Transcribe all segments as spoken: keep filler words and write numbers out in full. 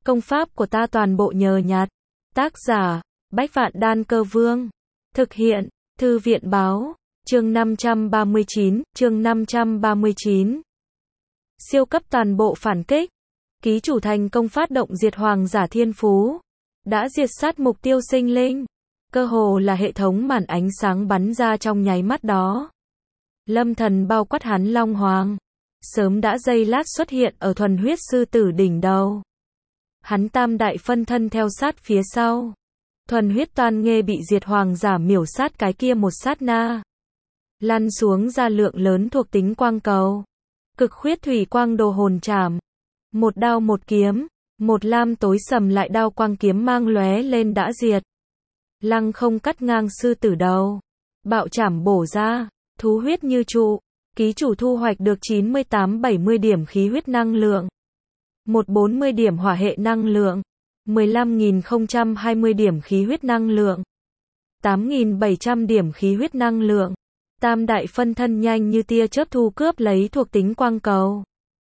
Công pháp của ta toàn bộ nhờ nhặt. Tác giả, Bách Vạn Đan Cơ Vương. Thực hiện, Thư viện Báo. Chương năm trăm ba mươi chín, chương năm trăm ba mươi chín. Siêu cấp toàn bộ phản kích. Ký chủ thành công phát động diệt hoàng giả thiên phú. Đã diệt sát mục tiêu sinh linh. Cơ hồ là hệ thống màn ánh sáng bắn ra trong nháy mắt đó. Lâm thần bao quát hắn Long Hoàng. Sớm đã giây lát xuất hiện ở thuần huyết sư tử đỉnh đầu. Hắn tam đại phân thân theo sát phía sau. Thuần huyết toan nghê bị diệt hoàng giả miểu sát cái kia một sát na. Lăn xuống ra lượng lớn thuộc tính quang cầu. Cực khuyết thủy quang đồ hồn trảm. Một đao một kiếm. Một lam tối sầm lại đao quang kiếm mang lóe lên đã diệt. Lăng không cắt ngang sư tử đầu. Bạo trảm bổ ra. Thú huyết như trụ. Ký chủ thu hoạch được chín mươi tám bảy mươi điểm khí huyết năng lượng. một trăm bốn mươi điểm hỏa hệ năng lượng. mười lăm nghìn không trăm hai mươi điểm khí huyết năng lượng. tám nghìn bảy trăm điểm khí huyết năng lượng. Tam đại phân thân nhanh như tia chớp thu cướp lấy thuộc tính quang cầu.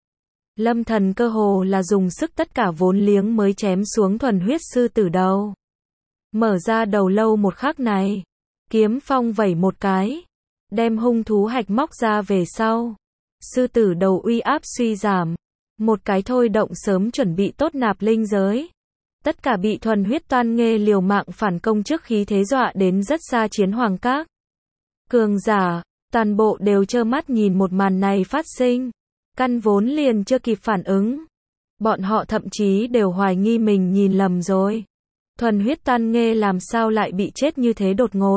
Lâm thần cơ hồ là dùng sức tất cả vốn liếng mới chém xuống thuần huyết sư tử đầu. Mở ra đầu lâu một khắc này. Kiếm phong vẩy một cái. Đem hung thú hạch móc ra về sau. Sư tử đầu uy áp suy giảm. Một cái thôi động sớm chuẩn bị tốt nạp linh giới. Tất cả bị thuần huyết toan nghê liều mạng phản công trước khí thế dọa đến rất xa chiến hoàng các. Cường giả, toàn bộ đều trơ mắt nhìn một màn này phát sinh. Căn vốn liền chưa kịp phản ứng. Bọn họ thậm chí đều hoài nghi mình nhìn lầm rồi. Thuần huyết toan nghê làm sao lại bị chết như thế đột ngột.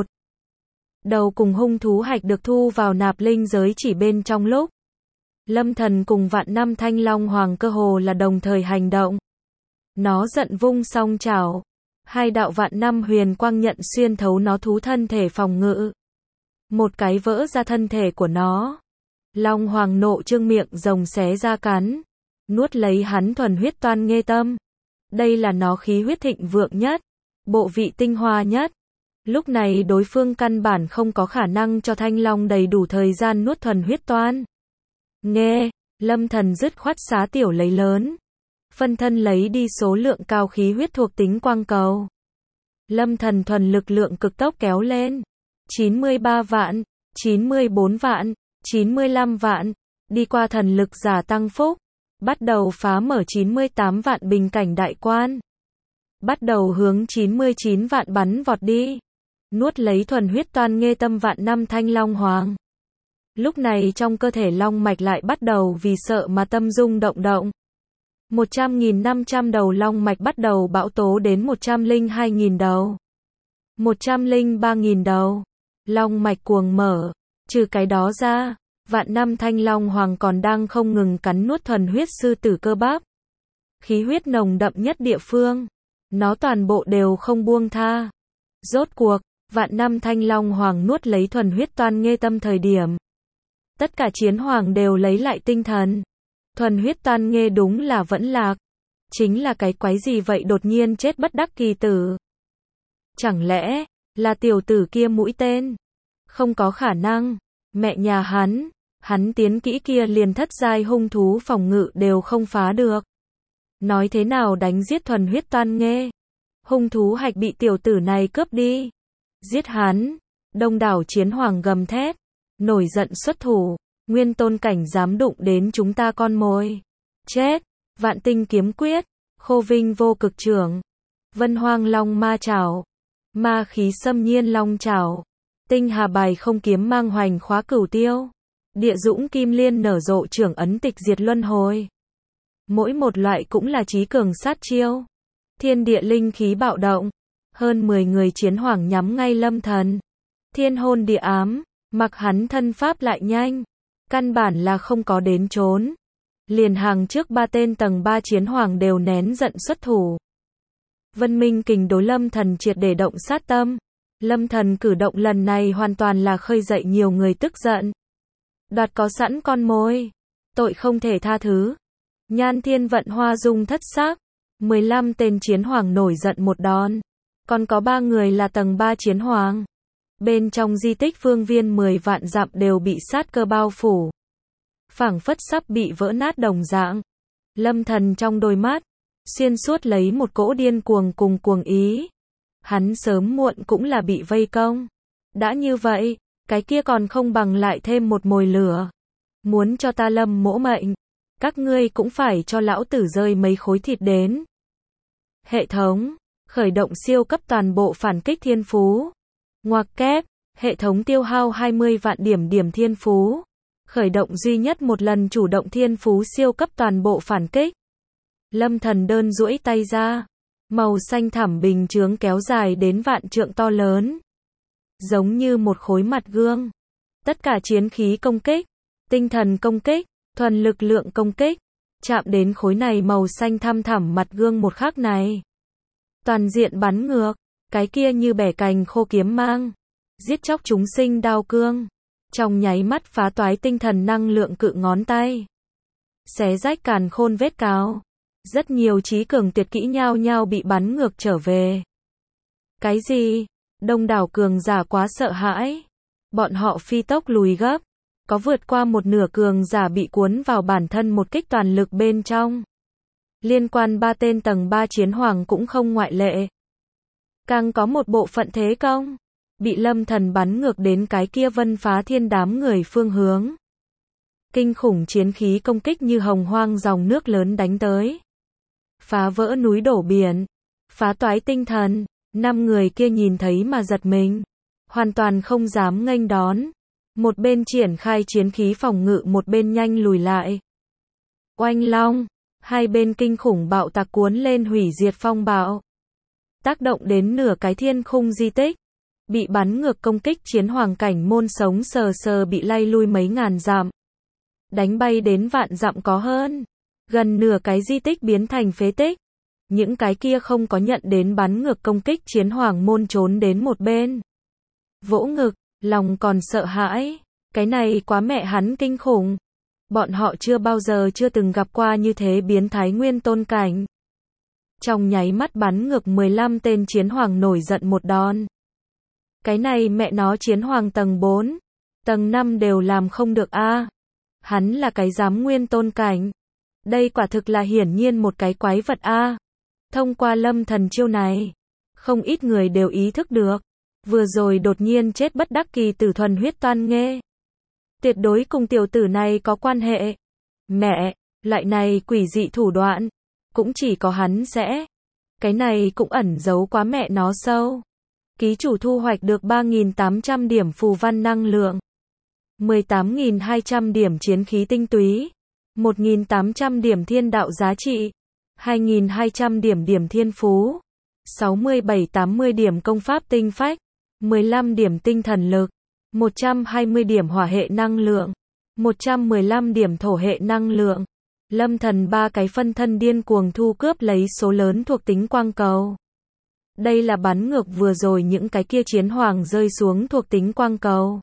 Đầu cùng hung thú hạch được thu vào nạp linh giới chỉ bên trong lúc. Lâm thần cùng vạn năm thanh long hoàng cơ hồ là đồng thời hành động. Nó giận vung song chảo. Hai đạo vạn năm huyền quang nhận xuyên thấu nó thú thân thể phòng ngự. Một cái vỡ ra thân thể của nó. Long hoàng nộ trương miệng rồng xé ra cắn. Nuốt lấy hắn thuần huyết toan nghê tâm. Đây là nó khí huyết thịnh vượng nhất. Bộ vị tinh hoa nhất. Lúc này đối phương căn bản không có khả năng cho thanh long đầy đủ thời gian nuốt thuần huyết toan nghê. Lâm thần dứt khoát xá tiểu lấy lớn. Phân thân lấy đi số lượng cao khí huyết thuộc tính quang cầu. Lâm thần thuần lực lượng cực tốc kéo lên. chín mươi ba vạn, chín mươi bốn vạn, chín mươi lăm vạn. Đi qua thần lực giả tăng phúc. Bắt đầu phá mở chín mươi tám vạn bình cảnh đại quan. Bắt đầu hướng chín mươi chín vạn bắn vọt đi. Nuốt lấy thuần huyết toan nghê tâm vạn năm thanh long hoàng. Lúc này trong cơ thể long mạch lại bắt đầu vì sợ mà tâm rung động động. một trăm nghìn năm trăm đầu long mạch bắt đầu bão tố đến một trăm lẻ hai nghìn đầu. một trăm lẻ ba nghìn đầu. Long mạch cuồng mở. Trừ cái đó ra, vạn năm thanh long hoàng còn đang không ngừng cắn nuốt thuần huyết sư tử cơ bắp. Khí huyết nồng đậm nhất địa phương. Nó toàn bộ đều không buông tha. Rốt cuộc, vạn năm thanh long hoàng nuốt lấy thuần huyết toan nghê tâm thời điểm. Tất cả chiến hoàng đều lấy lại tinh thần. Thuần huyết toan nghê đúng là vẫn lạc. Chính là cái quái gì vậy đột nhiên chết bất đắc kỳ tử. Chẳng lẽ, là tiểu tử kia mũi tên? Không có khả năng. Mẹ nhà hắn, hắn tiến kỹ kia liền thất giai hung thú phòng ngự đều không phá được. Nói thế nào đánh giết thuần huyết toan nghê? Hung thú hạch bị tiểu tử này cướp đi. Giết hắn. Đông đảo chiến hoàng gầm thét. Nổi giận xuất thủ. Nguyên tôn cảnh dám đụng đến chúng ta con mồi. Chết. Vạn tinh kiếm quyết. Khô vinh vô cực trưởng. Vân hoang long ma chảo. Ma khí xâm nhiên long chảo. Tinh hà bài không kiếm mang hoành khóa cửu tiêu. Địa dũng kim liên nở rộ trưởng ấn tịch diệt luân hồi. Mỗi một loại cũng là chí cường sát chiêu. Thiên địa linh khí bạo động. Hơn mười người chiến hoàng nhắm ngay lâm thần. Thiên hôn địa ám. Mặc hắn thân pháp lại nhanh. Căn bản là không có đến trốn. Liền hàng trước ba tên tầng ba chiến hoàng đều nén giận xuất thủ. Vân Minh Kình đối lâm thần triệt để động sát tâm. Lâm thần cử động lần này hoàn toàn là khơi dậy nhiều người tức giận. Đoạt có sẵn con mồi. Tội không thể tha thứ. Nhan thiên vận hoa dung thất sắc. mười lăm tên chiến hoàng nổi giận một đòn. Còn có ba người là tầng ba chiến hoàng. Bên trong di tích phương viên mười vạn dặm đều bị sát cơ bao phủ. Phảng phất sắp bị vỡ nát đồng dạng. Lâm thần trong đôi mắt. xuyên suốt lấy một cỗ điên cuồng cùng cuồng ý. Hắn sớm muộn cũng là bị vây công. Đã như vậy, cái kia còn không bằng lại thêm một mồi lửa. Muốn cho ta Lâm mỗ mệnh, các ngươi cũng phải cho lão tử rơi mấy khối thịt đến. Hệ thống, khởi động siêu cấp toàn bộ phản kích thiên phú. Ngoặc kép, hệ thống tiêu hao hai mươi vạn điểm điểm thiên phú. Khởi động duy nhất một lần chủ động thiên phú siêu cấp toàn bộ phản kích. Lâm Thần đơn duỗi tay ra. Màu xanh thẳm bình chướng kéo dài đến vạn trượng to lớn. Giống như một khối mặt gương. Tất cả chiến khí công kích, tinh thần công kích, thuần lực lượng công kích, chạm đến khối này màu xanh thăm thẳm mặt gương một khắc này. Toàn diện bắn ngược, cái kia như bẻ cành khô kiếm mang. Giết chóc chúng sinh đao cương. Trong nháy mắt phá toái tinh thần năng lượng cự ngón tay. Xé rách càn khôn vết cáo. Rất nhiều trí cường tuyệt kỹ nhao nhao bị bắn ngược trở về. Cái gì? Đông đảo cường giả quá sợ hãi. Bọn họ phi tốc lùi gấp. Có vượt qua một nửa cường giả bị cuốn vào bản thân một kích toàn lực bên trong. Liên quan ba tên tầng ba chiến hoàng cũng không ngoại lệ. Càng có một bộ phận thế công. Bị Lâm Thần bắn ngược đến cái kia vân phá thiên đám người phương hướng. Kinh khủng chiến khí công kích như hồng hoang dòng nước lớn đánh tới. Phá vỡ núi đổ biển. Phá toái tinh thần. Năm người kia nhìn thấy mà giật mình. Hoàn toàn không dám nghênh đón. Một bên triển khai chiến khí phòng ngự, một bên nhanh lùi lại. Oanh long. Hai bên kinh khủng bạo tạc cuốn lên hủy diệt phong bạo. Tác động đến nửa cái thiên khung di tích. Bị bắn ngược công kích chiến hoàng cảnh môn sống sờ sờ bị lay lui mấy ngàn dặm. Đánh bay đến vạn dặm có hơn. Gần nửa cái di tích biến thành phế tích. Những cái kia không có nhận đến bắn ngược công kích chiến hoàng môn trốn đến một bên. Vỗ ngực, lòng còn sợ hãi. Cái này quá mẹ hắn kinh khủng. Bọn họ chưa bao giờ chưa từng gặp qua như thế biến thái nguyên tôn cảnh. Trong nháy mắt bắn ngược mười lăm tên chiến hoàng nổi giận một đòn. Cái này mẹ nó chiến hoàng tầng bốn, tầng năm đều làm không được a. À. Hắn là cái dám nguyên tôn cảnh. Đây quả thực là hiển nhiên một cái quái vật a. À. Thông qua Lâm Thần chiêu này, không ít người đều ý thức được, vừa rồi đột nhiên chết bất đắc kỳ tử thuần huyết toan nghê. Tuyệt đối cùng tiểu tử này có quan hệ. Mẹ, loại này quỷ dị thủ đoạn, cũng chỉ có hắn sẽ. Cái này cũng ẩn giấu quá mẹ nó sâu. Ký chủ thu hoạch được ba nghìn tám trăm điểm phù văn năng lượng, mười tám nghìn hai trăm điểm chiến khí tinh túy, một nghìn tám trăm điểm thiên đạo giá trị, hai nghìn hai trăm điểm điểm thiên phú, sáu mươi bảy tám mươi điểm công pháp tinh phách, mười lăm điểm tinh thần lực, một trăm hai mươi điểm hỏa hệ năng lượng, một trăm mười lăm điểm thổ hệ năng lượng. Lâm Thần ba cái phân thân điên cuồng thu cướp lấy số lớn thuộc tính quang cầu. Đây là bắn ngược vừa rồi những cái kia chiến hoàng rơi xuống thuộc tính quang cầu.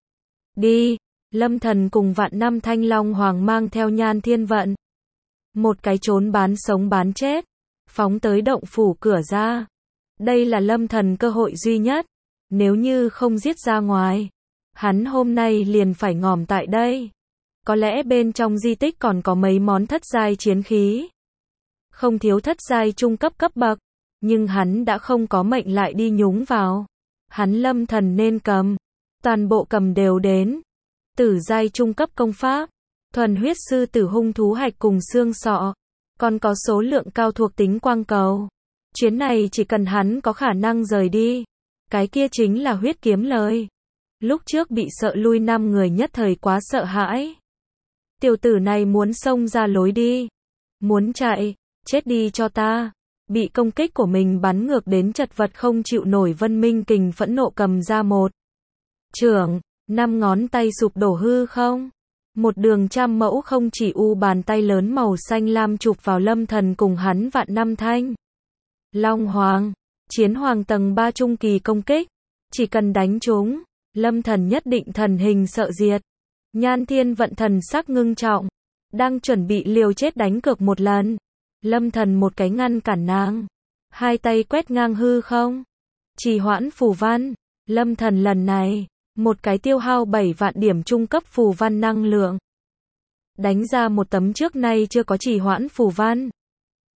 Đi, Lâm Thần cùng vạn năm thanh long hoàng mang theo nhan thiên vận. Một cái trốn bán sống bán chết, phóng tới động phủ cửa ra. Đây là Lâm Thần cơ hội duy nhất. Nếu như không giết ra ngoài, hắn hôm nay liền phải ngòm tại đây. Có lẽ bên trong di tích còn có mấy món thất giai chiến khí. Không thiếu thất giai trung cấp cấp bậc. Nhưng hắn đã không có mệnh lại đi nhúng vào. Hắn Lâm Thần nên cầm. Toàn bộ cầm đều đến. Tử giai trung cấp công pháp. Thuần huyết sư tử hung thú hạch cùng xương sọ. Còn có số lượng cao thuộc tính quang cầu. Chuyến này chỉ cần hắn có khả năng rời đi. Cái kia chính là huyết kiếm lời. Lúc trước bị sợ lui năm người nhất thời quá sợ hãi. Tiểu tử này muốn xông ra lối đi. Muốn chạy. Chết đi cho ta. Bị công kích của mình bắn ngược đến chật vật không chịu nổi Vân Minh Kình phẫn nộ cầm ra một chưởng, năm ngón tay sụp đổ hư không. Một đường trăm mẫu không chỉ u bàn tay lớn màu xanh lam chụp vào Lâm Thần cùng hắn vạn năm thanh. Long Hoàng, chiến hoàng tầng ba trung kỳ công kích. Chỉ cần đánh chúng, Lâm Thần nhất định thần hình sợ diệt. Nhan Thiên vận thần sắc ngưng trọng. Đang chuẩn bị liều chết đánh cược một lần. Lâm Thần một cái ngăn cản nàng. Hai tay quét ngang hư không. Trì hoãn phù văn. Lâm Thần lần này, một cái tiêu hao bảy vạn điểm trung cấp phù văn năng lượng. Đánh ra một tấm trước nay chưa có trì hoãn phù văn.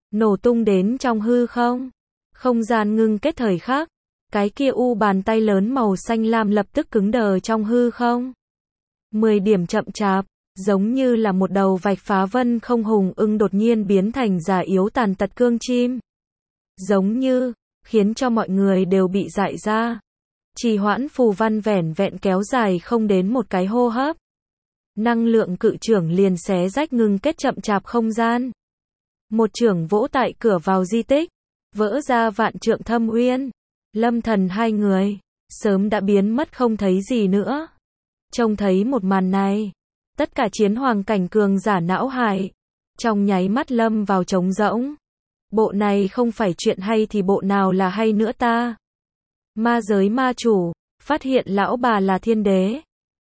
nổ tung đến trong hư không. Không gian ngưng kết thời khắc, cái kia u bàn tay lớn màu xanh lam lập tức cứng đờ trong hư không. Mười điểm chậm chạp, giống như là một đầu vạch phá vân không hùng ưng đột nhiên biến thành già yếu tàn tật cương chim. Giống như, khiến cho mọi người đều bị dại ra. Trì hoãn phù văn vẻn vẹn kéo dài không đến một cái hô hấp. Năng lượng cự trưởng liền xé rách ngưng kết chậm chạp không gian. Một trưởng vỗ tại cửa vào di tích, vỡ ra vạn trượng thâm uyên. Lâm Thần hai người, sớm đã biến mất không thấy gì nữa. Trông thấy một màn này, tất cả chiến hoàng cảnh cường giả não hải, trong nháy mắt lâm vào trống rỗng. Bộ này không phải chuyện hay thì bộ nào là hay nữa ta? Ma giới ma chủ, phát hiện lão bà là thiên đế.